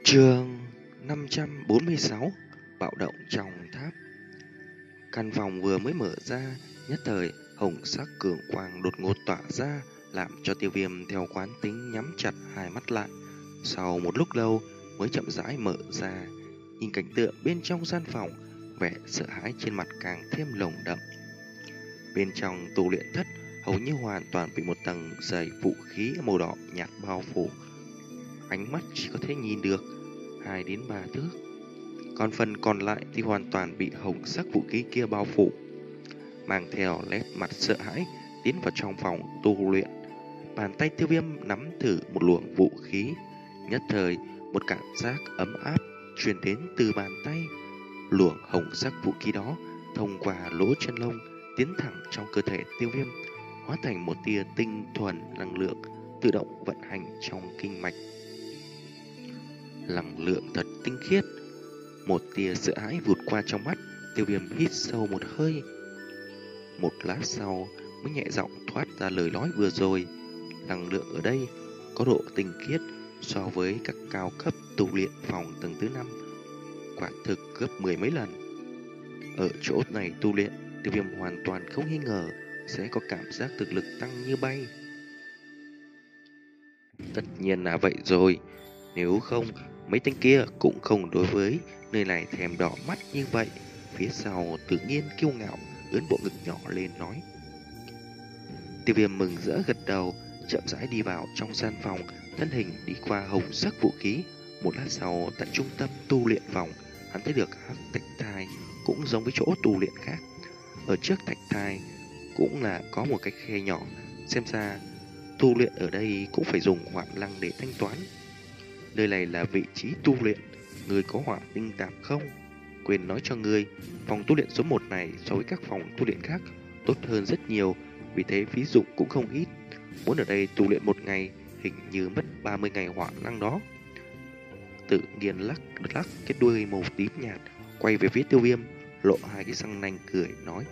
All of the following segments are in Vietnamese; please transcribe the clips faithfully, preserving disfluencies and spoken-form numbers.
Chương năm trăm bốn mươi sáu. Bạo động trong tháp. Căn phòng vừa mới mở ra, nhất thời hồng sắc cường quang đột ngột tỏa ra, làm cho Tiêu Viêm theo quán tính nhắm chặt hai mắt lại. Sau một lúc lâu mới chậm rãi mở ra, nhìn cảnh tượng bên trong gian phòng, vẻ sợ hãi trên mặt càng thêm lồng đậm. Bên trong tu luyện thất hầu như hoàn toàn bị một tầng dày vũ khí màu đỏ nhạt bao phủ, ánh mắt chỉ có thể nhìn được hai đến ba thước. Còn phần còn lại thì hoàn toàn bị hồng sắc vũ khí kia bao phủ. Mang theo nét mặt sợ hãi tiến vào trong phòng tu luyện, bàn tay Tiêu Viêm nắm thử một luồng vũ khí. Nhất thời một cảm giác ấm áp truyền đến từ bàn tay. Luồng hồng sắc vũ khí đó thông qua lỗ chân lông tiến thẳng trong cơ thể Tiêu Viêm, hóa thành một tia tinh thuần năng lượng tự động vận hành trong kinh mạch. Năng lượng thật tinh khiết. Một tia sợ hãi vụt qua trong mắt, Tiêu Viêm hít sâu một hơi. Một lát sau mới nhẹ giọng thoát ra lời nói vừa rồi. Năng lượng ở đây có độ tinh khiết so với các cao cấp tu luyện phòng tầng thứ năm, quả thực gấp mười mấy lần. Ở chỗ này tu luyện, Tiêu Viêm hoàn toàn không nghi ngờ sẽ có cảm giác thực lực tăng như bay. Tất nhiên là vậy rồi, nếu không mấy tên kia cũng không đối với nơi này thèm đỏ mắt như vậy. Phía sau tự nhiên kiêu ngạo ướn bộ ngực nhỏ lên nói. Tiêu Viêm mừng rỡ gật đầu, chậm rãi đi vào trong gian phòng, thân hình đi qua hồng sắc vũ khí. Một lát sau, tại trung tâm tu luyện phòng, hắn thấy được hắc thạch thai cũng giống với chỗ tu luyện khác. Ở trước thạch thai cũng là có một cái khe nhỏ, xem ra tu luyện ở đây cũng phải dùng hỏa lăng để thanh toán. Nơi này là vị trí tu luyện, người có hỏa tinh tạp không? Quên nói cho ngươi, phòng tu luyện số một này so với các phòng tu luyện khác tốt hơn rất nhiều, vì thế phí dụng cũng không ít. Muốn ở đây tu luyện một ngày, hình như mất ba mươi ngày hỏa lăng đó. Tự nhiên lắc lắc cái đuôi màu tím nhạt, quay về phía Tiêu Viêm, lộ hai cái răng nanh cười nói.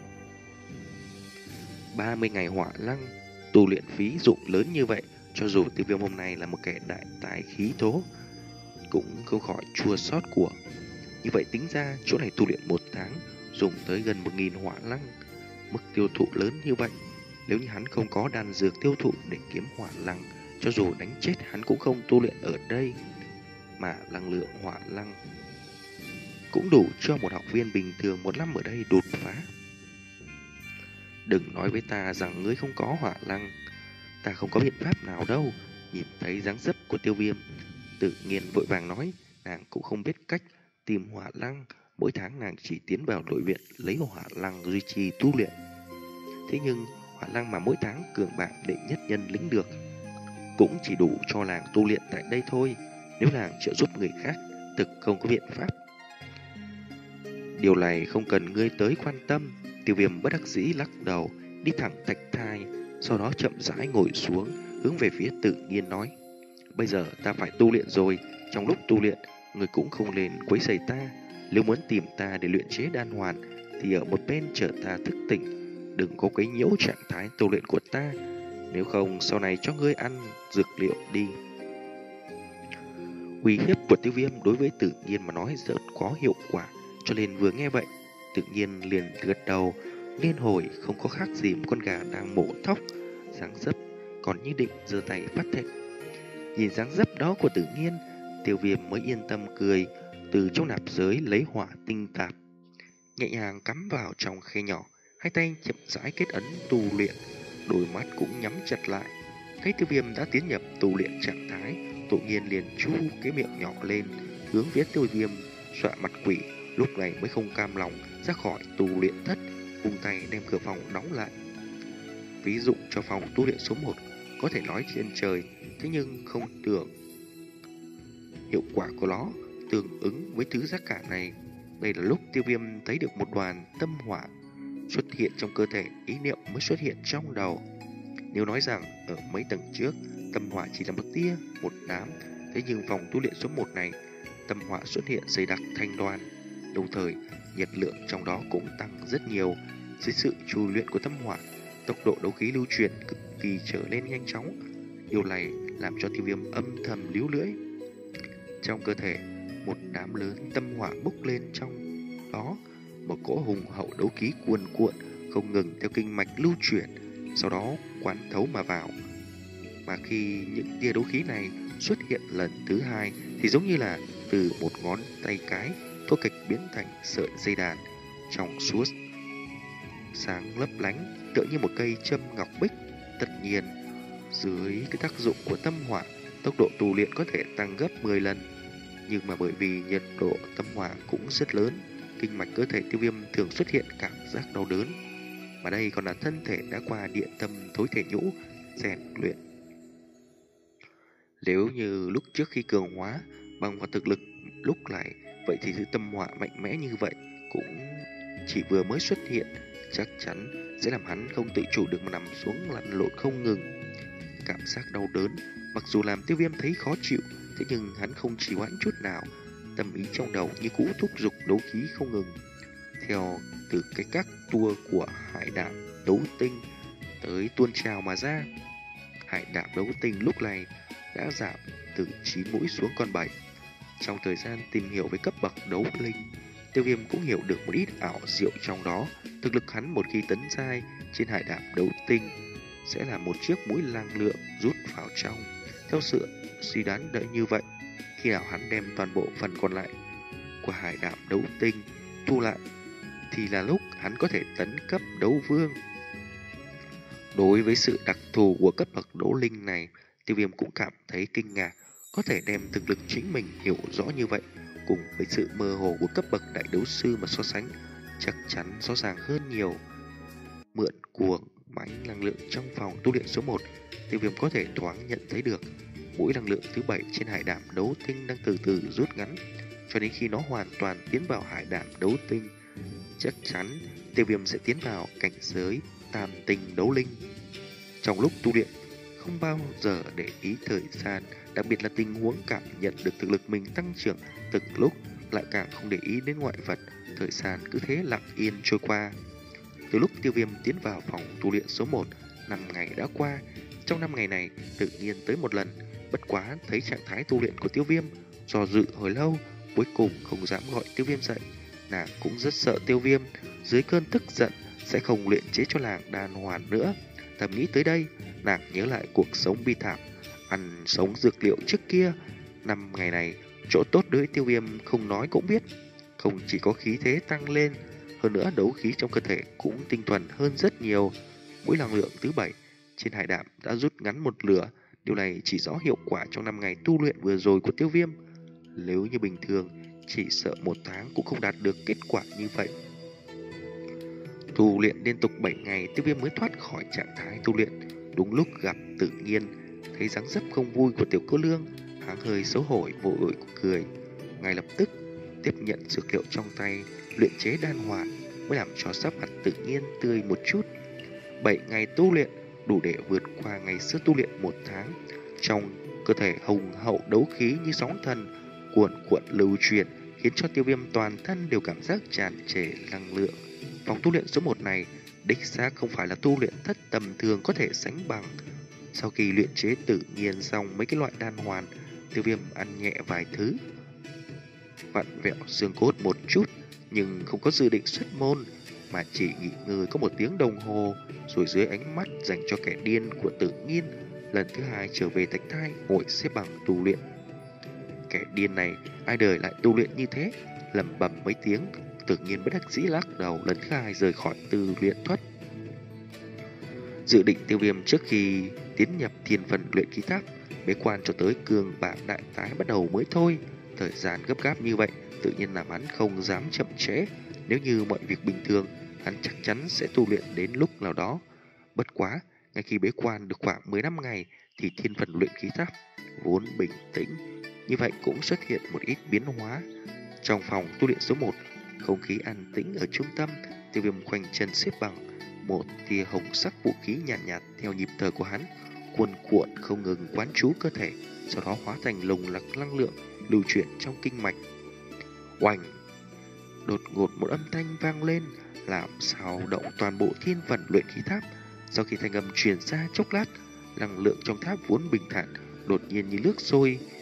ba mươi ngày hỏa lăng, tu luyện phí dụng lớn như vậy, cho dù Tiêu Viêm hôm nay là một kẻ đại tài khí thố, cũng không khỏi chua xót của. Như vậy tính ra, chỗ này tu luyện một tháng, dùng tới gần một nghìn hỏa lăng. Mức tiêu thụ lớn như vậy, nếu như hắn không có đan dược tiêu thụ để kiếm hỏa lăng, cho dù đánh chết hắn cũng không tu luyện ở đây. Mà năng lượng hỏa lăng cũng đủ cho một học viên bình thường một năm ở đây đột phá. Đừng nói với ta rằng ngươi không có hỏa lăng, ta không có biện pháp nào đâu. Nhìn thấy dáng dấp của Tiêu Viêm, tự nhiên vội vàng nói, nàng cũng không biết cách tìm hỏa lăng. Mỗi tháng nàng chỉ tiến vào đội viện lấy hỏa lăng duy trì tu luyện. Thế nhưng hỏa lăng mà mỗi tháng cường bảng đệ nhất nhân lĩnh được cũng chỉ đủ cho nàng tu luyện tại đây thôi. Nếu nàng trợ giúp người khác, thực không có biện pháp. Điều này không cần ngươi tới quan tâm. Tiêu Viêm bất đắc dĩ lắc đầu, đi thẳng thạch thai, sau đó chậm rãi ngồi xuống, hướng về phía Tự Nhiên nói. Bây giờ ta phải tu luyện rồi, trong lúc tu luyện, người cũng không nên quấy rầy ta. Nếu muốn tìm ta để luyện chế đan hoàn, thì ở một bên chờ ta thức tỉnh, đừng có quấy nhiễu trạng thái tu luyện của ta. Nếu không, sau này cho ngươi ăn dược liệu đi. Uy hiếp của Tiêu Viêm đối với Tự Nhiên mà nói rất có hiệu quả, cho nên vừa nghe vậy, Tự Nhiên liền gật đầu, liên hồi không có khác gì một con gà đang mổ thóc, dáng dấp còn như định giơ tay phát thệ. Nhìn dáng dấp đó của Tự Nhiên, Tiêu Viêm mới yên tâm cười, từ trong nạp giới lấy hỏa tinh tạp, nhẹ nhàng cắm vào trong khe nhỏ, hai tay chậm rãi kết ấn tu luyện, đôi mắt cũng nhắm chặt lại. Thấy Tiêu Viêm đã tiến nhập tu luyện trạng thái, Tự Nhiên liền chu cái miệng nhỏ lên, hướng phía Tiêu Viêm dọa mặt quỷ. Lúc này mới không cam lòng ra khỏi tu luyện thất, vung tay đem cửa phòng đóng lại. Ví dụ cho phòng tu luyện số một có thể nói trên trời, thế nhưng không tưởng hiệu quả của nó tương ứng với thứ giá cả này. Đây là lúc Tiêu Viêm thấy được một đoàn tâm hỏa xuất hiện trong cơ thể, ý niệm mới xuất hiện trong đầu. Nếu nói rằng ở mấy tầng trước tâm hỏa chỉ là một tia, một đám, thế nhưng phòng tu luyện số một này tâm hỏa xuất hiện dày đặc thành đoàn, đồng thời nhiệt lượng trong đó cũng tăng rất nhiều. Dưới sự trù luyện của tâm hỏa, tốc độ đấu khí lưu truyền cực kỳ trở nên nhanh chóng. Điều này làm cho Tiêu Viêm âm thầm líu lưỡi. Trong cơ thể, một đám lớn tâm hỏa bốc lên, trong đó một cỗ hùng hậu đấu khí cuồn cuộn không ngừng theo kinh mạch lưu chuyển, sau đó quán thấu mà vào. Mà khi những tia đấu khí này xuất hiện lần thứ hai thì giống như là từ một ngón tay cái thô kịch biến thành sợi dây đàn trong suốt sáng lấp lánh, tựa như một cây châm ngọc bích. Tất nhiên, dưới cái tác dụng của tâm hỏa, tốc độ tu luyện có thể tăng gấp mười lần. Nhưng mà bởi vì nhiệt độ tâm hỏa cũng rất lớn, kinh mạch cơ thể Tiêu Viêm thường xuất hiện cảm giác đau đớn. Mà đây còn là thân thể đã qua địa tâm thối thể nhũ rèn luyện. Nếu như lúc trước khi cường hóa bằng vào thực lực lúc này, vậy thì thứ tâm hỏa mạnh mẽ như vậy cũng chỉ vừa mới xuất hiện, chắc chắn sẽ làm hắn không tự chủ được mà nằm xuống lăn lộn không ngừng. Cảm giác đau đớn mặc dù làm Tiêu Viêm thấy khó chịu, thế nhưng hắn không trì hoãn chút nào, tâm ý trong đầu như cũ thúc giục đấu khí không ngừng. Theo từ cái các tua của hải đạm đấu tinh tới tuôn trào mà ra, hải đạm đấu tinh lúc này đã giảm từ chín mũi xuống còn bảy. Trong thời gian tìm hiểu về cấp bậc đấu linh, Tiêu Viêm cũng hiểu được một ít ảo diệu trong đó. Thực lực hắn một khi tấn giai trên hải đạm đấu tinh sẽ là một chiếc mũi năng lượng rút vào trong. Theo sự suy đoán đợi như vậy, khi nào hắn đem toàn bộ phần còn lại của hải đạm đấu tinh thu lại thì là lúc hắn có thể tấn cấp đấu vương. Đối với sự đặc thù của cấp bậc đấu linh này, Tiêu Viêm cũng cảm thấy kinh ngạc. Có thể đem thực lực chính mình hiểu rõ như vậy, cùng với sự mơ hồ của cấp bậc đại đấu sư mà so sánh, chắc chắn rõ ràng hơn nhiều. Mượn cuồng máy năng lượng trong phòng tu luyện số một, Tiêu Viêm có thể thoáng nhận thấy được mũi năng lượng thứ bảy trên hải đạm đấu tinh đang từ từ rút ngắn, cho đến khi nó hoàn toàn tiến vào hải đạm đấu tinh, chắc chắn Tiêu Viêm sẽ tiến vào cảnh giới tam tinh đấu linh. Trong lúc tu luyện, không bao giờ để ý thời gian, đặc biệt là tình huống cảm nhận được thực lực mình tăng trưởng từng lúc, lại càng không để ý đến ngoại vật. Thời gian cứ thế lặng yên trôi qua. Từ lúc Tiêu Viêm tiến vào phòng tu luyện số một, năm ngày đã qua. Trong năm ngày này, tự nhiên tới một lần, bất quá thấy trạng thái tu luyện của Tiêu Viêm, do dự hồi lâu, cuối cùng không dám gọi Tiêu Viêm dậy. Nàng cũng rất sợ Tiêu Viêm dưới cơn tức giận sẽ không luyện chế cho nàng đan hoàn nữa. Thầm nghĩ tới đây, nàng nhớ lại cuộc sống bi thảm ăn sống dược liệu trước kia. Năm ngày này, chỗ tốt đối với Tiêu Viêm không nói cũng biết, không chỉ có khí thế tăng lên, hơn nữa đấu khí trong cơ thể cũng tinh thuần hơn rất nhiều. Mũi năng lượng thứ bảy trên hải đạm đã rút ngắn một lửa. Điều này chỉ rõ hiệu quả trong năm ngày tu luyện vừa rồi của Tiêu Viêm. Nếu như bình thường, chỉ sợ một tháng cũng không đạt được kết quả như vậy. Tu luyện liên tục bảy ngày, Tiêu Viêm mới thoát khỏi trạng thái tu luyện. Đúng lúc gặp Tự Nhiên, thấy dáng dấp không vui của Tiểu Cô Lương, hắn hơi xấu hổ vội cười. Ngay lập tức tiếp nhận dược liệu trong tay, luyện chế đan hoàn, mới làm cho sắc mặt Tự Nhiên tươi một chút. Bảy ngày tu luyện đủ để vượt qua ngày xưa tu luyện một tháng. Trong cơ thể hùng hậu đấu khí như sóng thần cuồn cuộn lưu truyền, khiến cho Tiêu Viêm toàn thân đều cảm giác tràn trề năng lượng. Phòng tu luyện số một này đích xác không phải là tu luyện thất tầm thường có thể sánh bằng. Sau khi luyện chế Tự Nhiên xong mấy cái loại đan hoàn, Tiêu Viêm ăn nhẹ vài thứ, vặn vẹo xương cốt một chút, nhưng không có dự định xuất môn, mà chỉ nghỉ ngơi có một tiếng đồng hồ, rồi dưới ánh mắt dành cho kẻ điên của Tự Nhiên, lần thứ hai trở về Thạch Thai ngồi xếp bằng tu luyện. Kẻ điên này ai đời lại tu luyện như thế? Lẩm bẩm mấy tiếng, Tự Nhiên bất đắc dĩ lắc đầu, lần thứ hai rời khỏi tu luyện thất. Dự định Tiêu Viêm trước khi tiến nhập thiên phần luyện khí tháp, bế quan cho tới cường bảng đại tái bắt đầu mới thôi. Thời gian gấp gáp như vậy, tự nhiên làm hắn không dám chậm trễ. Nếu như mọi việc bình thường, hắn chắc chắn sẽ tu luyện đến lúc nào đó. Bất quá, ngay khi bế quan được khoảng mười lăm ngày, thì thiên phần luyện khí tháp vốn bình tĩnh, như vậy cũng xuất hiện một ít biến hóa. Trong phòng tu luyện số một, không khí an tĩnh ở trung tâm, Tiêu Viêm khoanh chân xếp bằng, một tia hồng sắc vũ khí nhàn nhạt, nhạt theo nhịp thở của hắn, cuồn cuộn không ngừng quán trú cơ thể, sau đó hóa thành lồng lặc năng lượng lưu chuyển trong kinh mạch. Oành! Đột ngột một âm thanh vang lên, làm xao động toàn bộ thiên phần luyện khí tháp. Sau khi thanh âm truyền ra chốc lát, năng lượng trong tháp vốn bình thản đột nhiên như nước sôi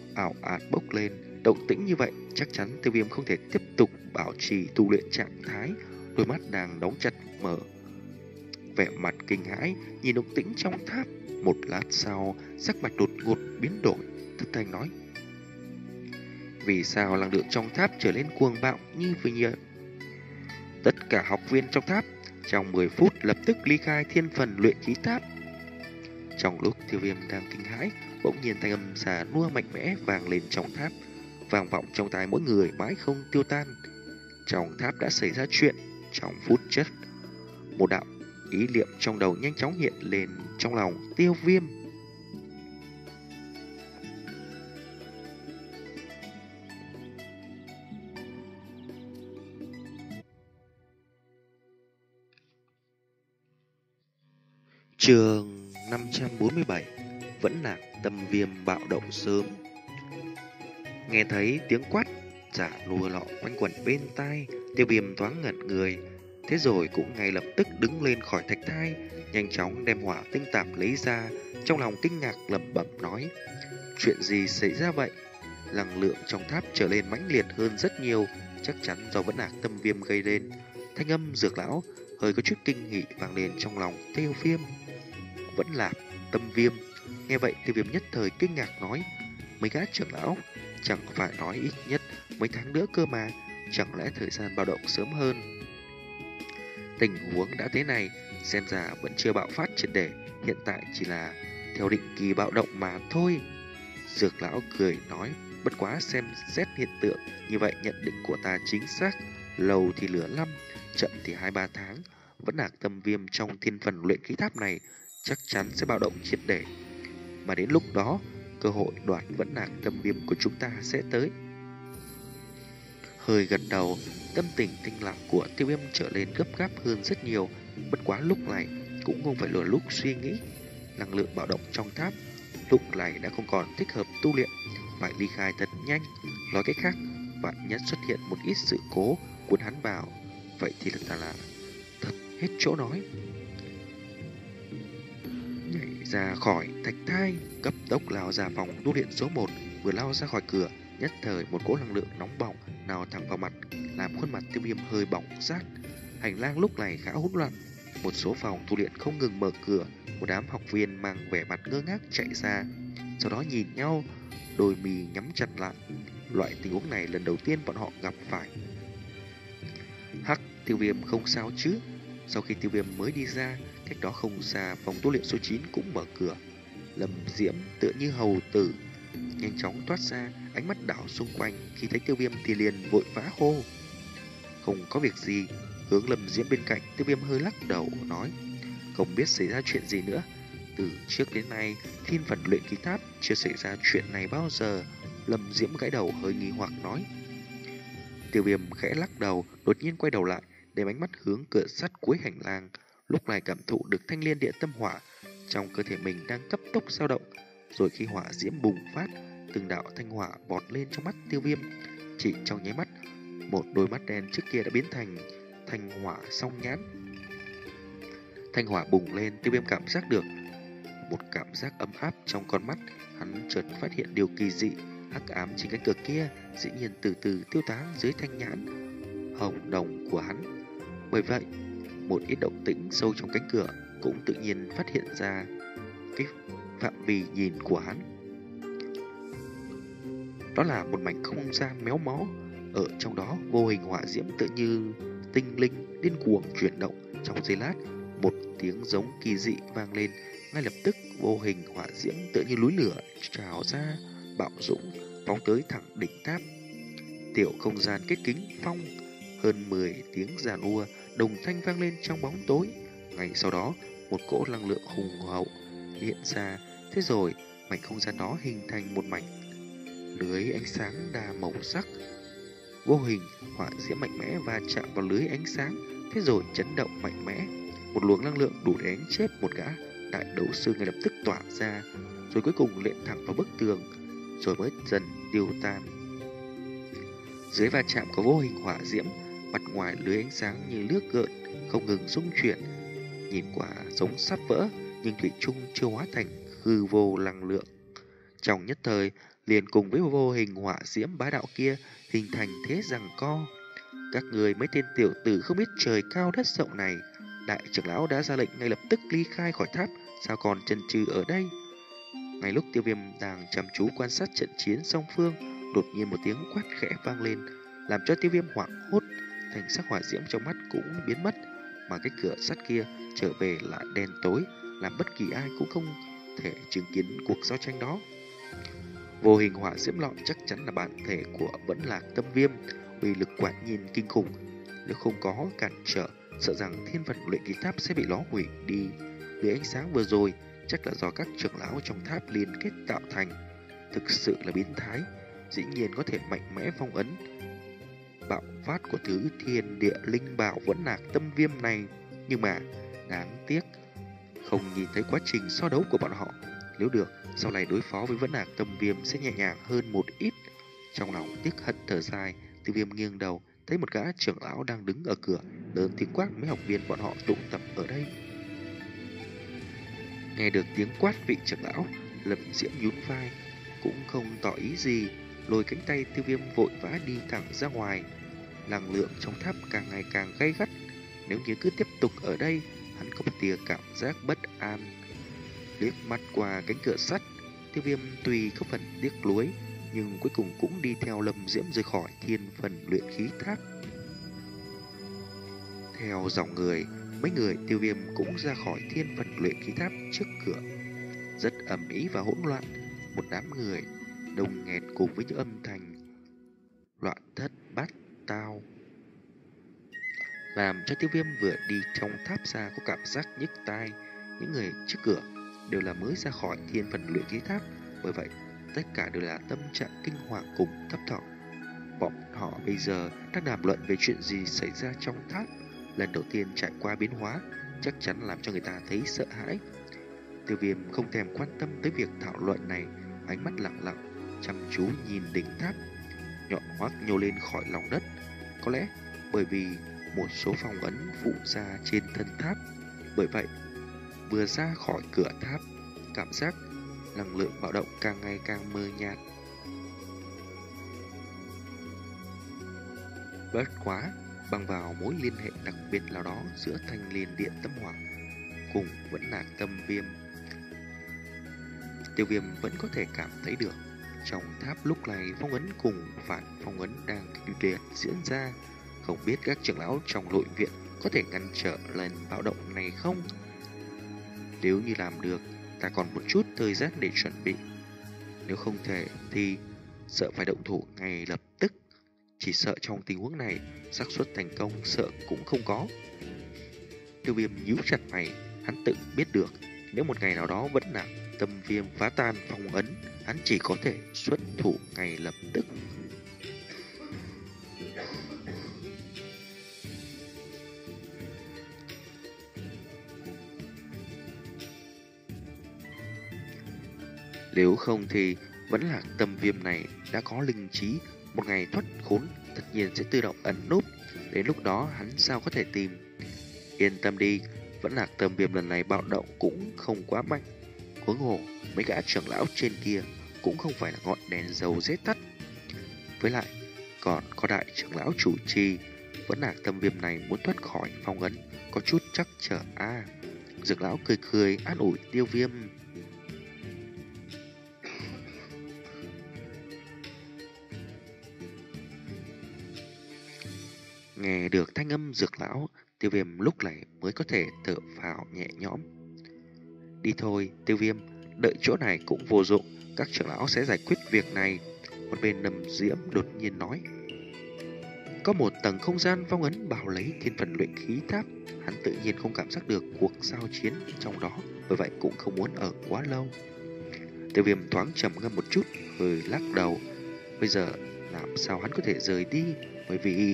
ảo ạt bốc lên. Động tĩnh như vậy chắc chắn Tiêu Viêm không thể tiếp tục bảo trì tu luyện trạng thái. Đôi mắt đang đóng chặt mở, vẻ mặt kinh hãi nhìn động tĩnh trong tháp. Một lát sau, sắc mặt đột ngột biến đổi, thất thanh nói: vì sao năng lượng trong tháp trở nên cuồng bạo như vừa nhờ? Tất cả học viên trong tháp trong mười phút lập tức ly khai thiên phần luyện khí tháp. Trong lúc Tiêu Viêm đang kinh hãi, bỗng nhiên thanh âm già nua mạnh mẽ vang lên trong tháp, vang vọng trong tai mỗi người mãi không tiêu tan. Trong tháp đã xảy ra chuyện. Trong phút chốc, một đạo ý niệm trong đầu nhanh chóng hiện lên trong lòng Tiêu Viêm. Chương năm trăm bốn mươi bảy. Vẫn là tâm viêm bạo động sớm. Nghe thấy tiếng quát giả lùa lọ quanh quẩn bên tai, Tiêu Viêm thoáng ngẩn người, thế rồi cũng ngay lập tức đứng lên khỏi thạch thai, nhanh chóng đem hỏa tinh tạp lấy ra, trong lòng kinh ngạc lẩm bẩm nói: chuyện gì xảy ra vậy? Năng lượng trong tháp trở lên mãnh liệt hơn rất nhiều, chắc chắn do vẫn lạc tâm viêm gây lên. Thanh âm dược lão hơi có chút kinh nghị vang lên trong lòng Tiêu Viêm. Vẫn là tâm viêm. Nghe vậy Tiêu Viêm nhất thời kinh ngạc nói: mấy gã trưởng lão chẳng phải nói ít nhất mấy tháng nữa cơ mà, chẳng lẽ thời gian bạo động sớm hơn? Tình huống đã thế này, xem ra vẫn chưa bạo phát triệt để, hiện tại chỉ là theo định kỳ bạo động mà thôi. Dược lão cười nói: bất quá xem xét hiện tượng như vậy, nhận định của ta chính xác. Lâu thì lửa năm, chậm thì hai ba tháng, vẫn là tâm viêm trong thiên phần luyện khí tháp này chắc chắn sẽ bạo động triệt để. Mà đến lúc đó, cơ hội đoạt vẫn là tâm viêm của chúng ta sẽ tới. Hơi gật đầu, tâm tình tinh lặng của Tiêu Viêm trở lên gấp gáp hơn rất nhiều. Bất quá lúc này cũng không phải là lúc suy nghĩ. Năng lượng bạo động trong tháp lúc này đã không còn thích hợp tu luyện, phải ly khai thật nhanh. Nói cách khác, vạn nhất xuất hiện một ít sự cố cuốn hắn vào, vậy thì là là thật hết chỗ nói. Nhảy ra khỏi thạch thai, cấp tốc lao ra phòng tu luyện số một. Vừa lao ra khỏi cửa, nhất thời một cỗ năng lượng nóng bỏng nào thẳng vào mặt, làm khuôn mặt Tiêu Viêm hơi bỏng rát. Hành lang lúc này khá hỗn loạn, một số phòng tu luyện không ngừng mở cửa, một đám học viên mang vẻ mặt ngơ ngác chạy ra, sau đó nhìn nhau, đôi mì nhắm chặt lại. Loại tình huống này lần đầu tiên bọn họ gặp phải. Hắc, Tiêu Viêm không sao chứ? Sau khi Tiêu Viêm mới đi ra, cách đó không xa phòng tu luyện số chín cũng mở cửa. Lâm Diễm tựa như hầu tử nhanh chóng toát ra, ánh mắt đảo xung quanh, khi thấy Tiêu Viêm thì liền vội vã hô: không có việc gì. Hướng Lâm Diễm bên cạnh, Tiêu Viêm hơi lắc đầu nói: không biết xảy ra chuyện gì nữa. Từ trước đến nay, thiên phần luyện khí tháp chưa xảy ra chuyện này bao giờ. Lâm Diễm gãi đầu hơi nghi hoặc nói. Tiêu Viêm khẽ lắc đầu, đột nhiên quay đầu lại, đem ánh mắt hướng cửa sắt cuối hành lang. Lúc này cảm thụ được thanh liên địa tâm hỏa trong cơ thể mình đang cấp tốc dao động. Rồi khi hỏa diễm bùng phát, từng đạo thanh hỏa bọt lên trong mắt Tiêu Viêm. Chỉ trong nháy mắt, một đôi mắt đen trước kia đã biến thành thanh hỏa song nhãn. Thanh hỏa bùng lên, Tiêu Viêm cảm giác được một cảm giác ấm áp trong con mắt. Hắn chợt phát hiện điều kỳ dị, hắc ám trên cánh cửa kia dĩ nhiên từ từ tiêu tán dưới thanh nhãn hồng đồng của hắn. Bởi vậy, một ít động tĩnh sâu trong cánh cửa cũng tự nhiên phát hiện ra cái phạm vi nhìn của hắn. Đó là một mảnh không gian méo mó, ở trong đó vô hình hỏa diễm tự như tinh linh điên cuồng chuyển động. Trong giây lát, một tiếng giống kỳ dị vang lên, ngay lập tức vô hình hỏa diễm tựa như núi lửa trào ra, bạo dũng phóng tới thẳng đỉnh tháp. Tiểu không gian kết kính phong, hơn mười tiếng giàn ua đồng thanh vang lên trong bóng tối. Ngay sau đó, một cỗ năng lượng hùng hậu hiện ra, thế rồi mảnh không gian đó hình thành một mảnh lưới ánh sáng đa màu sắc. Vô hình hỏa diễm mạnh mẽ va chạm vào lưới ánh sáng, thế rồi chấn động mạnh mẽ. Một luồng năng lượng đủ để đánh chết một gã đại đấu sư ngay lập tức tỏa ra, rồi cuối cùng lện thẳng vào bức tường, rồi mới dần tiêu tan. Dưới va chạm của vô hình hỏa diễm, mặt ngoài lưới ánh sáng như nước gợn không ngừng xung chuyển, nhìn quả giống sắp vỡ nhưng thủy chung chưa hóa thành hư vô năng lượng. Trong nhất thời, liền cùng với vô hình hỏa diễm bá đạo kia hình thành thế giằng co. Các người mấy tên tiểu tử không biết trời cao đất rộng này, đại trưởng lão đã ra lệnh ngay lập tức ly khai khỏi tháp, sao còn chần chừ ở đây? Ngay lúc Tiêu Viêm đang chăm chú quan sát trận chiến song phương, đột nhiên một tiếng quát khẽ vang lên, làm cho Tiêu Viêm hoảng hốt, thành sắc hỏa diễm trong mắt cũng biến mất, mà cái cửa sắt kia trở về lại đen tối, làm bất kỳ ai cũng không thể chứng kiến cuộc giao tranh đó. Vô hình hỏa diễm lọ chắc chắn là bản thể của Vẫn Lạc Tâm Viêm, uy lực quả nhìn kinh khủng. Nếu không có cản trở, sợ rằng thiên vật luyện khí tháp sẽ bị nó hủy đi. Vì ánh sáng vừa rồi chắc là do các trưởng lão trong tháp liên kết tạo thành, thực sự là biến thái. Dĩ nhiên có thể mạnh mẽ phong ấn bạo phát của thứ thiên địa linh bảo Vẫn Lạc Tâm Viêm này, nhưng mà đáng tiếc không nhìn thấy quá trình so đấu của bọn họ. Nếu được, sau này đối phó với Vẫn Lạc Tâm Viêm sẽ nhẹ nhàng hơn một ít. Trong lòng tiếc hận thở dài, Tiêu Viêm nghiêng đầu thấy một gã trưởng lão đang đứng ở cửa, lớn tiếng quát mấy học viên bọn họ tụ tập ở đây. Nghe được tiếng quát vị trưởng lão, Lâm Diễm nhún vai, cũng không tỏ ý gì, lôi cánh tay Tiêu Viêm vội vã đi thẳng ra ngoài. Năng lượng trong tháp càng ngày càng gay gắt, nếu như cứ tiếp tục ở đây, hắn có một tia cảm giác bất an. Liếc mắt qua cánh cửa sắt, Tiêu Viêm tuy có phần tiếc nuối, nhưng cuối cùng cũng đi theo Lâm Diễm rời khỏi thiên phần luyện khí tháp. Theo dòng người, mấy người Tiêu Viêm cũng ra khỏi thiên phần luyện khí tháp trước cửa. Rất ầm ĩ và hỗn loạn, một đám người đông nghẹt cùng với những âm thanh loạn thất bát tao, làm cho Tiêu Viêm vừa đi trong tháp ra có cảm giác nhức tai. Những người trước cửa đều là mới ra khỏi thiên phần luyện khí tháp, bởi vậy tất cả đều là tâm trạng kinh hoàng cùng thấp thỏm. Bọn họ bây giờ đang đàm luận về chuyện gì xảy ra trong tháp, lần đầu tiên trải qua biến hóa, chắc chắn làm cho người ta thấy sợ hãi. Tiêu Viêm không thèm quan tâm tới việc thảo luận này, ánh mắt lặng lặng chăm chú nhìn đỉnh tháp, nhọn hoắt nhô lên khỏi lòng đất. Có lẽ bởi vì một số phong ấn phụ ra trên thân tháp, bởi vậy vừa ra khỏi cửa tháp, cảm giác năng lượng bạo động càng ngày càng mờ nhạt. Bất quá, bằng vào mối liên hệ đặc biệt nào đó giữa Thanh Liên Điện Tâm Hỏa cùng Vẫn Lạc Tâm Viêm, Tiêu Viêm vẫn có thể cảm thấy được trong tháp lúc này phong ấn cùng phản phong ấn đang kịch liệt diễn ra. Không biết các trưởng lão trong nội viện có thể ngăn trở lần bạo động này không? Nếu như làm được, ta còn một chút thời gian để chuẩn bị. Nếu không thể thì sợ phải động thủ ngay lập tức. Chỉ sợ trong tình huống này, xác suất thành công sợ cũng không có. Tiêu Viêm nhíu chặt mày, hắn tự biết được nếu một ngày nào đó Vẫn Lạc Tâm Viêm phá tan phong ấn, hắn chỉ có thể xuất thủ ngay lập tức. Nếu không thì Vẫn Lạc Tâm Viêm này đã có linh trí, một ngày thoát khốn tất nhiên sẽ tự động ẩn núp, đến lúc đó hắn sao có thể tìm. Yên tâm đi, Vẫn Lạc Tâm Viêm lần này bạo động cũng không quá mạnh. Huống hồ mấy gã trưởng lão trên kia cũng không phải là ngọn đèn dầu dễ tắt. Với lại còn có đại trưởng lão chủ trì, Vẫn Lạc Tâm Viêm này muốn thoát khỏi phong ấn có chút chắc trở a. À, Dược lão cười cười an ủi Tiêu Viêm. Nghe được thanh âm Dược lão, Tiêu Viêm lúc này mới có thể thở phào nhẹ nhõm. Đi thôi, Tiêu Viêm, đợi chỗ này cũng vô dụng, các trưởng lão sẽ giải quyết việc này. Một bên Lâm Diễm đột nhiên nói. Có một tầng không gian phong ấn bảo lấy thiên phần luyện khí tháp, hắn tự nhiên không cảm giác được cuộc giao chiến trong đó, bởi vậy cũng không muốn ở quá lâu. Tiêu Viêm thoáng trầm ngâm một chút, hơi lắc đầu. Bây giờ làm sao hắn có thể rời đi, bởi vì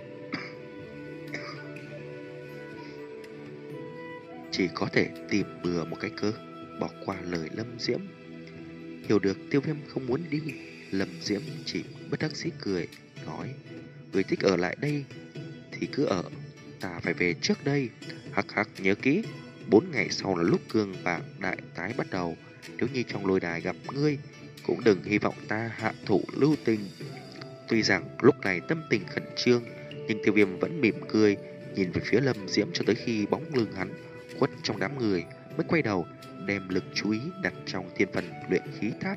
chỉ có thể tìm bừa một cái cơ, bỏ qua lời Lâm Diễm. Hiểu được Tiêu Viêm không muốn đi, Lâm Diễm chỉ bất đắc dĩ cười, nói: người thích ở lại đây thì cứ ở, ta phải về trước đây. Hắc hắc, nhớ kỹ, bốn ngày sau là lúc cương bảng đại tái bắt đầu, nếu như trong lôi đài gặp ngươi, cũng đừng hy vọng ta hạ thủ lưu tình. Tuy rằng lúc này tâm tình khẩn trương, nhưng Tiêu Viêm vẫn mỉm cười, nhìn về phía Lâm Diễm cho tới khi bóng lưng hắn khuất trong đám người, mới quay đầu, đem lực chú ý đặt trong thiên phần luyện khí tháp.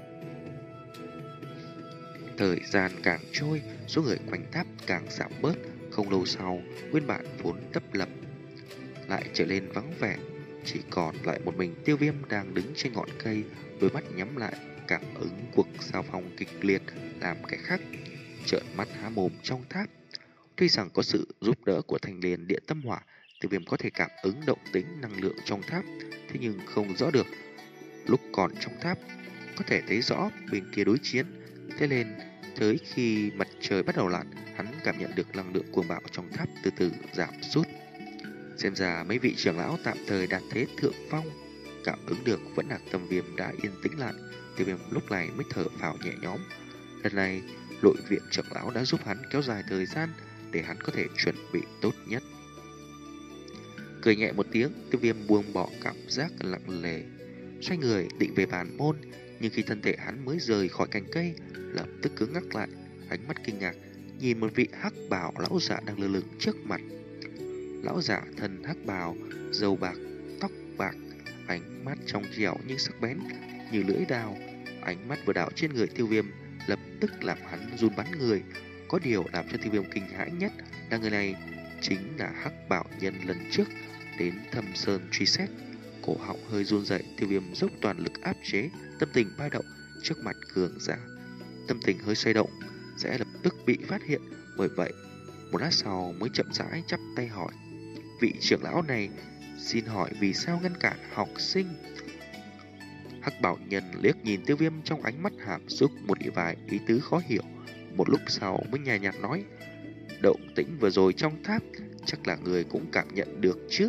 Thời gian càng trôi, số người quanh tháp càng giảm bớt. Không lâu sau, nguyên bản vốn tấp lập lại trở nên vắng vẻ, chỉ còn lại một mình Tiêu Viêm đang đứng trên ngọn cây, đôi mắt nhắm lại, cảm ứng cuộc giao phong kịch liệt, làm cái khác trợn mắt há mồm trong tháp. Tuy rằng có sự giúp đỡ của Thanh Liên Địa Tâm Hỏa, Tiêu Viêm có thể cảm ứng động tính năng lượng trong tháp, thế nhưng không rõ được. Lúc còn trong tháp, có thể thấy rõ bên kia đối chiến, thế nên tới khi mặt trời bắt đầu lặn, hắn cảm nhận được năng lượng cuồng bạo trong tháp từ từ giảm sút. Xem ra mấy vị trưởng lão tạm thời đạt thế thượng phong, cảm ứng được vẫn là Tâm Viêm đã yên tĩnh lại. Tiêu Viêm lúc này mới thở phào nhẹ nhõm. Lần này, nội viện trưởng lão đã giúp hắn kéo dài thời gian để hắn có thể chuẩn bị tốt nhất. Cười nhẹ một tiếng, Tiêu Viêm buông bỏ cảm giác lặng lề, xoay người định về bàn môn, nhưng khi thân thể hắn mới rời khỏi cành cây, lập tức cứng ngắc lại, ánh mắt kinh ngạc nhìn một vị hắc bào lão giả đang lơ lửng trước mặt. Lão giả thân hắc bào, râu bạc, tóc bạc, ánh mắt trong trẻo nhưng sắc bén như lưỡi dao. Ánh mắt vừa đảo trên người Tiêu Viêm, lập tức làm hắn run bắn người. Có điều làm cho Tiêu Viêm kinh hãi nhất là người này chính là hắc bào nhân lần trước đến Thâm Sơn truy xét. Cổ họng hơi run rẩy, Tiêu Viêm dốc toàn lực áp chế tâm tình ba động trước mặt cường giả. Tâm tình hơi xoay động sẽ lập tức bị phát hiện, bởi vậy một lát sau mới chậm rãi chắp tay hỏi: vị trưởng lão này, xin hỏi vì sao ngăn cản học sinh? Hắc bảo nhân liếc nhìn Tiêu Viêm trong ánh mắt hàm xúc một vài ý tứ khó hiểu, một lúc sau mới nhàn nhạt nói: động tĩnh vừa rồi trong tháp chắc là người cũng cảm nhận được chứ?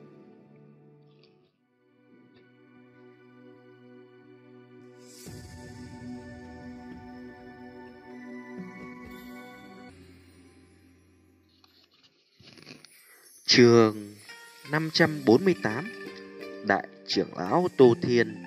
Chương năm trăm bốn mươi tám, Đại trưởng lão Tô Thiên.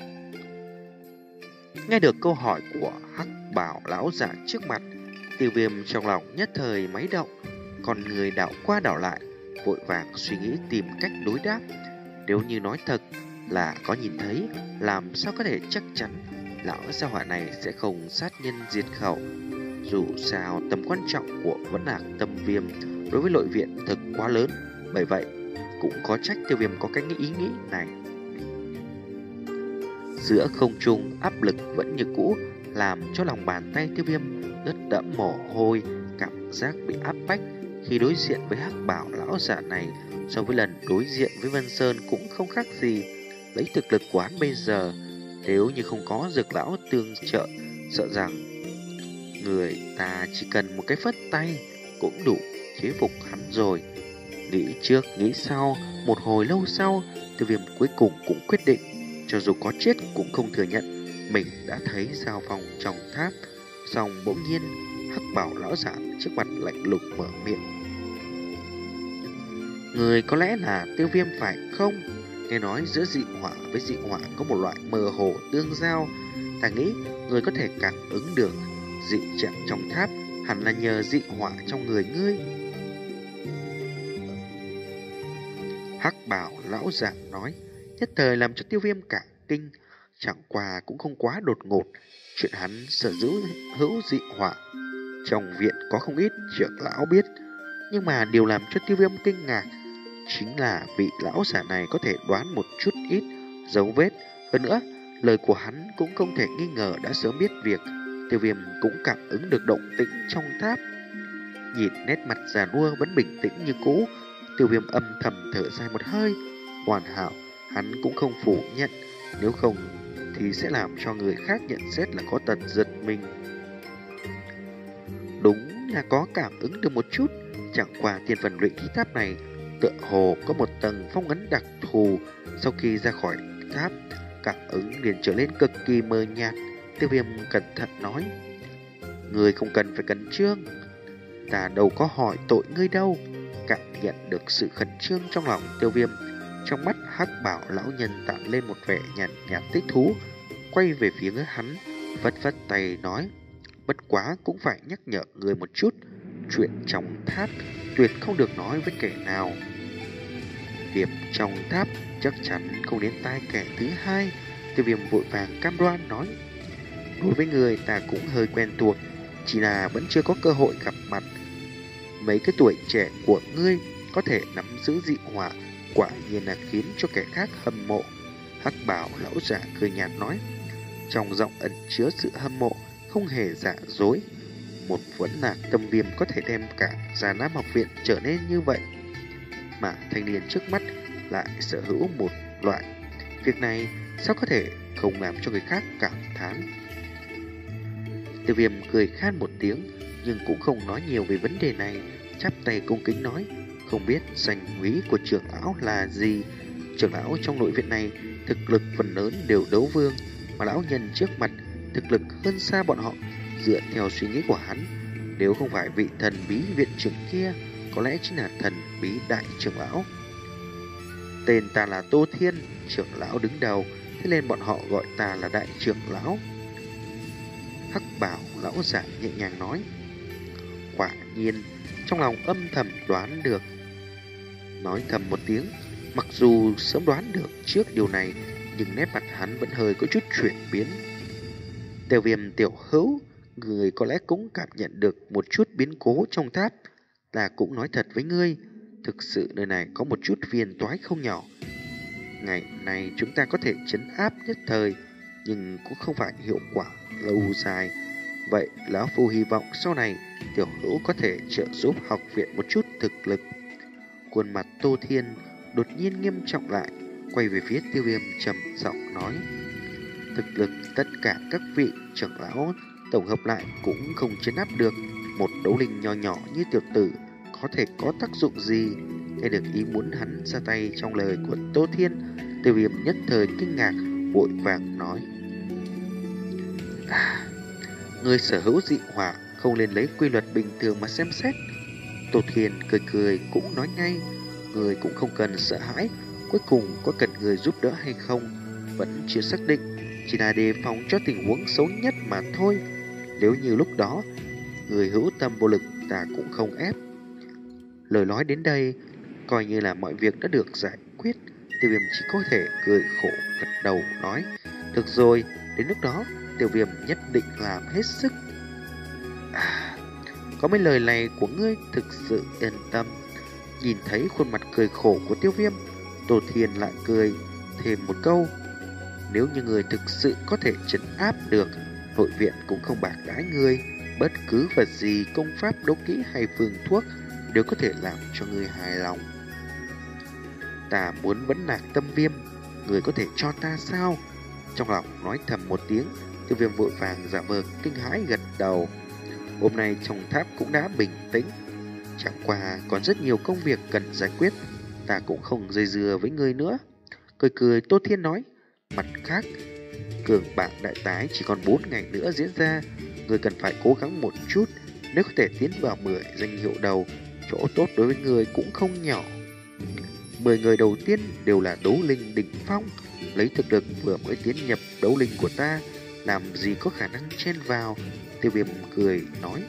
Nghe được câu hỏi của hắc bảo lão giả trước mặt, Tiêu Viêm trong lòng nhất thời máy động, còn người đảo qua đảo lại, vội vàng suy nghĩ tìm cách đối đáp. Nếu như nói thật là có nhìn thấy, làm sao có thể chắc chắn lão gia hỏa này sẽ không sát nhân diệt khẩu. Dù sao tầm quan trọng của vẫn lạc Tâm Viêm đối với nội viện thực quá lớn, bởi vậy cũng có trách Tiêu Viêm có cái ý nghĩ này. Giữa không trung áp lực vẫn như cũ, làm cho lòng bàn tay Tiêu Viêm ướt đẫm mồ hôi, cảm giác bị áp bách khi đối diện với hắc bảo lão giả này. So với lần đối diện với Vân Sơn cũng không khác gì. Lấy thực lực của hắn bây giờ, nếu như không có dược lão tương trợ, sợ rằng người ta chỉ cần một cái phất tay cũng đủ chế phục hắn rồi. Nghĩ trước nghĩ sau, một hồi lâu sau, Tiêu Viêm cuối cùng cũng quyết định, cho dù có chết cũng không thừa nhận mình đã thấy giao phong trong tháp. Xong bỗng nhiên hắc bảo lão giả trước mặt lạnh lùng mở miệng: người có lẽ là Tiêu Viêm phải không? Nghe nói giữa dị hỏa với dị hỏa có một loại mơ hồ tương giao, ta nghĩ người có thể cảm ứng được dị trạng trong tháp hẳn là nhờ dị hỏa trong người ngươi. Hắc bảo lão giả nói, nhất thời làm cho Tiêu Viêm cả kinh. Chẳng qua cũng không quá đột ngột, chuyện hắn sở hữu hữu dị hỏa trong viện có không ít trưởng lão biết. Nhưng mà điều làm cho Tiêu Viêm kinh ngạc chính là vị lão giả này có thể đoán một chút ít dấu vết. Hơn nữa, lời của hắn cũng không thể nghi ngờ đã sớm biết việc. Tiêu Viêm cũng cảm ứng được động tĩnh trong tháp. Nhìn nét mặt già nua vẫn bình tĩnh như cũ, Tiêu Viêm âm thầm thở dài một hơi. Hoàn hảo, hắn cũng không phủ nhận, nếu không thì sẽ làm cho người khác nhận xét là có tật giật mình. Đúng là có cảm ứng được một chút, chẳng qua thiên phần luyện khí tháp này tựa hồ có một tầng phong ấn đặc thù. Sau khi ra khỏi tháp, cảm ứng liền trở nên cực kỳ mờ nhạt. Tiêu Viêm cẩn thận nói, người không cần phải cẩn trương, ta đâu có hỏi tội ngươi đâu. Cảm nhận được sự khẩn trương trong lòng Tiêu Viêm, Trong mắt Hắc Bảo lão nhân tạo lên một vẻ nhàn nhạt thích thú, quay về phía hắn, vất vất tay nói: bất quá cũng phải nhắc nhở người một chút, chuyện trong tháp tuyệt không được nói với kẻ nào. Việc trong tháp chắc chắn không đến tai kẻ thứ hai. Tiêu Viêm vội vàng cam đoan nói: đối với người ta cũng hơi quen thuộc, chỉ là vẫn chưa có cơ hội gặp mặt. Mấy cái tuổi trẻ của ngươi có thể nắm giữ dị hỏa, quả nhiên là khiến cho kẻ khác hâm mộ. Hắc Bảo lão giả cười nhạt nói, trong giọng ẩn chứa sự hâm mộ, không hề giả dối. Một vấn lạc tâm viêm có thể đem cả Già Nam học viện trở nên như vậy, mà thanh niên trước mắt lại sở hữu một loại. Việc này sao có thể không làm cho người khác cảm thán. Tiêu Viêm cười khan một tiếng, nhưng cũng không nói nhiều về vấn đề này, chắp tay cung kính nói: không biết danh úy của trưởng lão là gì? Trưởng lão trong nội viện này thực lực phần lớn đều đấu vương, mà lão nhân trước mặt thực lực hơn xa bọn họ. Dựa theo suy nghĩ của hắn, nếu không phải vị thần bí viện trưởng kia, có lẽ chính là thần bí đại trưởng lão. Tên ta là Tô Thiên, trưởng lão đứng đầu, thế nên bọn họ gọi ta là đại trưởng lão. Hắc Bảo lão giả nhẹ nhàng nói. Quả nhiên, trong lòng âm thầm đoán được. Nói thầm một tiếng, mặc dù sớm đoán được trước điều này, nhưng nét mặt hắn vẫn hơi có chút chuyển biến. Tiêu Viêm tiểu hữu, người có lẽ cũng cảm nhận được một chút biến cố trong tháp. Ta cũng nói thật với ngươi, thực sự nơi này có một chút phiền toái không nhỏ. Ngày này chúng ta có thể trấn áp nhất thời, nhưng cũng không phải hiệu quả lâu dài. Vậy lão phu hy vọng sau này tiểu hữu có thể trợ giúp học viện một chút thực lực. Khuôn mặt Tô Thiên đột nhiên nghiêm trọng lại, quay về phía Tiêu Viêm trầm giọng nói: thực lực tất cả các vị trưởng lão tổng hợp lại cũng không trấn áp được một đấu linh nho nhỏ như tiểu tử, có thể có tác dụng gì? Nghe được ý muốn hắn ra tay trong lời của Tô Thiên, Tiêu Viêm nhất thời kinh ngạc, vội vàng nói: à, người sở hữu dị hỏa không nên lấy quy luật bình thường mà xem xét. Tô Thiên cười cười cũng nói ngay: người cũng không cần sợ hãi, cuối cùng có cần người giúp đỡ hay không vẫn chưa xác định, chỉ là đề phòng cho tình huống xấu nhất mà thôi. Nếu như lúc đó người hữu tâm vô lực, ta cũng không ép. Lời nói đến đây, coi như là mọi việc đã được giải quyết. Tiêu Viêm chỉ có thể cười khổ gật đầu nói: được rồi, đến lúc đó Tiêu Viêm nhất định làm hết sức. À, có mấy lời này của ngươi thực sự yên tâm. Nhìn thấy khuôn mặt cười khổ của Tiêu Viêm, Tô Thiên lại cười thêm một câu: nếu như người thực sự có thể trấn áp được, nội viện cũng không bạc đãi ngươi. Bất cứ vật gì, công pháp, đấu kỹ hay phương thuốc đều có thể làm cho ngươi hài lòng. Ta muốn vấn lạc tâm viêm, người có thể cho ta sao? Trong lòng nói thầm một tiếng, Tiêu Viêm vội vàng giả vờ kinh hãi gật đầu. Hôm nay trong tháp cũng đã bình tĩnh, chẳng qua còn rất nhiều công việc cần giải quyết, ta cũng không dây dưa với ngươi nữa. Cười cười Tô Thiên nói: mặt khác, cường bảng đại tái chỉ còn bốn ngày nữa diễn ra, người cần phải cố gắng một chút. Nếu có thể tiến vào mười danh hiệu đầu, chỗ tốt đối với người cũng không nhỏ. Mười người đầu tiên đều là đấu linh đỉnh phong, lấy thực lực vừa mới tiến nhập đấu linh của ta, làm gì có khả năng chen vào. Tiêu Viêm cười nói: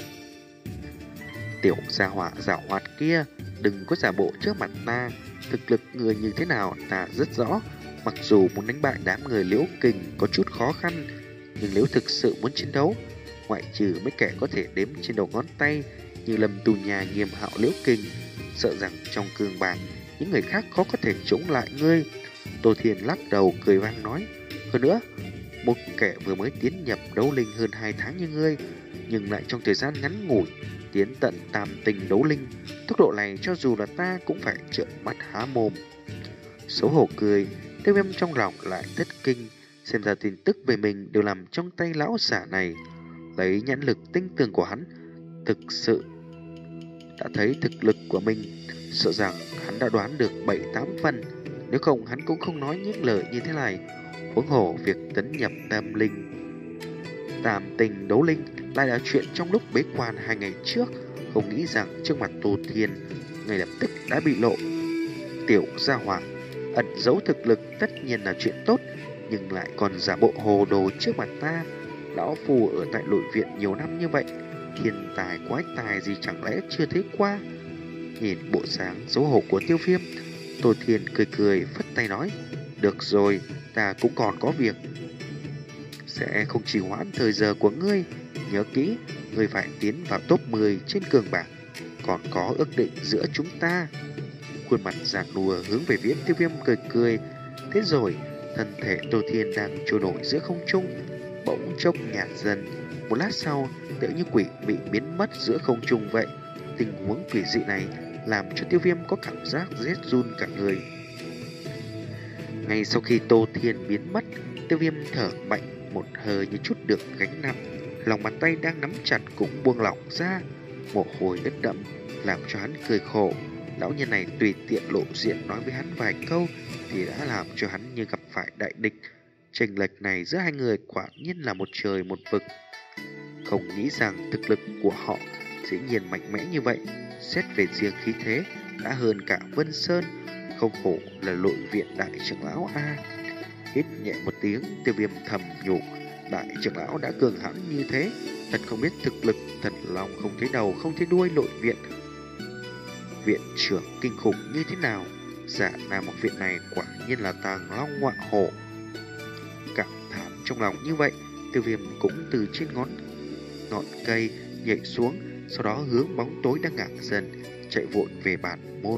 tiểu gia hỏa giảo hoạt kia, đừng có giả bộ trước mặt ta. Thực lực người như thế nào ta rất rõ. Mặc dù muốn đánh bại đám người Liễu Kình có chút khó khăn, nhưng nếu thực sự muốn chiến đấu, ngoại trừ mấy kẻ có thể đếm trên đầu ngón tay như Lâm Tù Nhà, Nghiêm Hạo, Liễu Kình, sợ rằng trong cường bảng những người khác khó có thể chống lại ngươi. Tô Thiên lắc đầu cười vang nói: hơn nữa, một kẻ vừa mới tiến nhập đấu linh hơn hai tháng như ngươi, nhưng lại trong thời gian ngắn ngủi tiến tận tam tình đấu linh, tốc độ này cho dù là ta cũng phải trợn mắt há mồm. Xấu hổ cười, Tiêu Viêm trong lòng lại thất kinh, xem ra tin tức về mình đều nằm trong tay lão giả này. Lấy nhãn lực tinh tường của hắn, thực sự đã thấy thực lực của mình, sợ rằng hắn đã đoán được bảy tám phần. Nếu không hắn cũng không nói những lời như thế này. Huống hồ việc tấn nhập tam linh tam tình đấu linh lại là chuyện trong lúc bế quan hai ngày trước, không nghĩ rằng trước mặt Tô Thiên ngay lập tức đã bị lộ. Tiểu gia hỏa, ẩn giấu thực lực tất nhiên là chuyện tốt, nhưng lại còn giả bộ hồ đồ trước mặt ta. Lão phù ở tại nội viện nhiều năm như vậy, thiên tài quái tài gì chẳng lẽ chưa thấy qua. Nhìn bộ dáng xấu hổ của Tiêu Viêm, Tô Thiên cười cười phất tay nói: được rồi, ta cũng còn có việc, sẽ không trì hoãn thời giờ của ngươi. Nhớ kỹ, ngươi phải tiến vào top mười trên cường bảng, còn có ước định giữa chúng ta. Khuôn mặt giàn nua hướng về phía Tiêu Viêm cười cười. Thế rồi, thân thể Tô Thiên đang trôi nổi giữa không trung bỗng chốc nhạt dần. Một lát sau, tựa như quỷ bị biến mất giữa không trung vậy. Tình huống quỷ dị này làm cho Tiêu Viêm có cảm giác rét run cả người. Ngay sau khi Tô Thiên biến mất, Tiêu Viêm thở mạnh một hơi như chút được gánh nặng. Lòng bàn tay đang nắm chặt cũng buông lỏng ra. Mồ hôi ướt đẫm làm cho hắn cười khổ. Lão nhân này tùy tiện lộ diện nói với hắn vài câu thì đã làm cho hắn như gặp phải đại địch. Chênh lệch này giữa hai người quả nhiên là một trời một vực. Không nghĩ rằng thực lực của họ dĩ nhiên mạnh mẽ như vậy. Xét về riêng khí thế đã hơn cả Vân Sơn. Không hổ là nội viện đại trưởng lão a. Hít nhẹ một tiếng, Tiêu Viêm thầm nhủ, đại trưởng lão đã cường hãn như thế, thật không biết thực lực thật lòng không thấy đầu không thấy đuôi nội viện viện trưởng kinh khủng như thế nào. Dạ Nam học viện này quả nhiên là tàng long ngọa hổ. Cảm thán trong lòng như vậy, Tiêu Viêm cũng từ trên ngón ngọn cây nhảy xuống, sau đó hướng bóng tối đang ngả dần chạy vội về bản môn.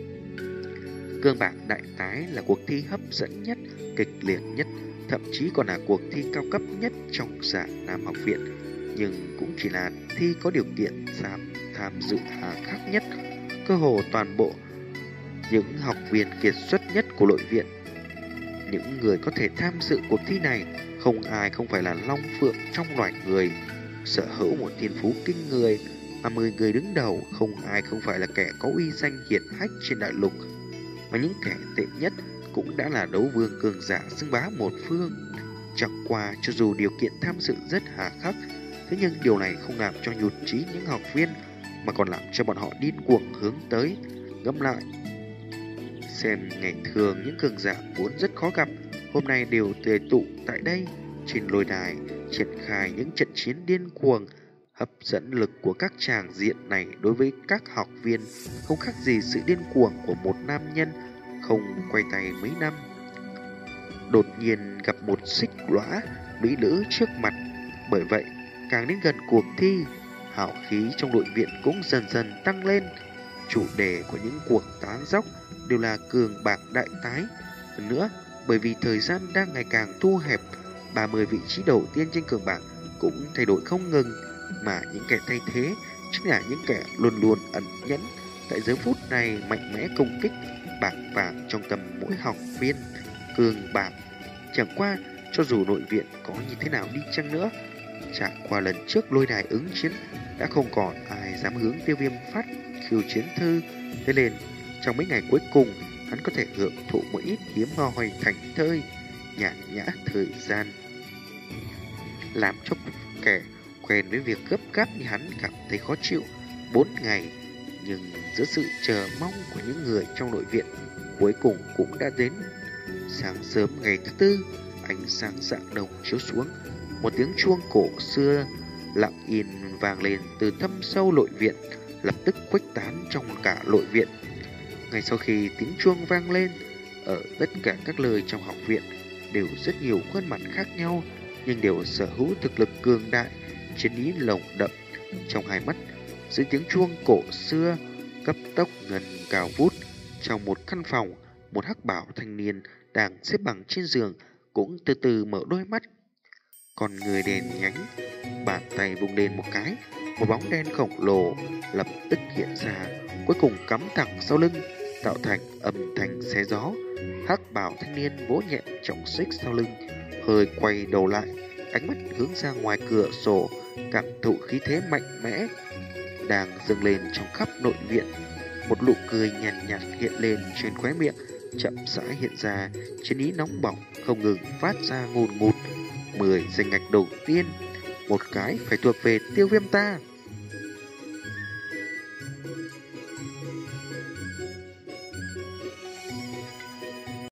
Cương bảng đại tái là cuộc thi hấp dẫn nhất, kịch liệt nhất, thậm chí còn là cuộc thi cao cấp nhất trong Dạ Nam học viện, nhưng cũng chỉ là thi có điều kiện tham tham dự hà khắc nhất. Cơ hồ toàn bộ những học viên kiệt xuất nhất của nội viện, những người có thể tham dự cuộc thi này, không ai không phải là long phượng trong loài người, sở hữu một thiên phú kinh người, mà mười người đứng đầu không ai không phải là kẻ có uy danh hiển hách trên đại lục, mà những kẻ tệ nhất cũng đã là đấu vương cường giả xưng bá một phương. Chẳng qua cho dù điều kiện tham dự rất hà khắc, thế nhưng điều này không làm cho nhụt chí những học viên, mà còn làm cho bọn họ điên cuồng hướng tới. Ngẫm lại xem, ngày thường những cường giả vốn rất khó gặp, hôm nay đều tề tụ tại đây trên lôi đài, triển khai những trận chiến điên cuồng. Hấp dẫn lực của các tràng diện này đối với các học viên không khác gì sự điên cuồng của một nam nhân không quay tay mấy năm, đột nhiên gặp một xích lõa mỹ nữ trước mặt. Bởi vậy, càng đến gần cuộc thi, hào khí trong đội viện cũng dần dần tăng lên. Chủ đề của những cuộc tán dóc đều là cường bảng đại tái. Hơn nữa, bởi vì thời gian đang ngày càng thu hẹp, ba mươi vị trí đầu tiên trên cường bảng cũng thay đổi không ngừng, mà những kẻ thay thế chính là những kẻ luôn luôn ẩn nhẫn, tại giờ phút này mạnh mẽ công kích bảng vàng trong tầm mỗi học viên. Cường bảng chẳng qua, cho dù nội viện có như thế nào đi chăng nữa, chẳng qua lần trước lôi đài ứng chiến đã không còn ai dám hướng Tiêu Viêm phát khiêu chiến thư. Thế nên trong mấy ngày cuối cùng, hắn có thể hưởng thụ một ít hiếm hoi thành thơi nhàn nhã thời gian, làm cho kẻ quen với việc gấp gáp như hắn cảm thấy khó chịu. Bốn ngày, nhưng giữa sự chờ mong của những người trong nội viện, cuối cùng cũng đã đến. Sáng sớm ngày thứ tư, ánh sáng rạng đồng chiếu xuống, một tiếng chuông cổ xưa lặng yên vang lên từ thâm sâu nội viện, lập tức khuếch tán trong cả nội viện. Ngay sau khi tiếng chuông vang lên, ở tất cả các lời trong học viện đều rất nhiều khuôn mặt khác nhau, nhưng đều sở hữu thực lực cường đại, chiến ý lồng đậm. Trong hai mắt, dưới tiếng chuông cổ xưa cấp tốc ngân cao vút, trong một căn phòng, một hắc bảo thanh niên đang xếp bằng trên giường cũng từ từ mở đôi mắt. Còn người đèn nhánh, bàn tay vung lên một cái, một bóng đen khổng lồ lập tức hiện ra, cuối cùng cắm thẳng sau lưng, tạo thành âm thanh xé gió. Hắc bảo thanh niên vỗ nhẹ trọng xích sau lưng, hơi quay đầu lại, ánh mắt hướng ra ngoài cửa sổ, cảm thụ khí thế mạnh mẽ đang dâng lên trong khắp nội viện. Một nụ cười nhàn nhạt, nhạt hiện lên trên khóe miệng, chậm rãi hiện ra, chiến ý nóng bỏng không ngừng phát ra ngùn ngụt. Mười danh ngạch đầu tiên, một cái phải thuộc về Tiêu Viêm ta.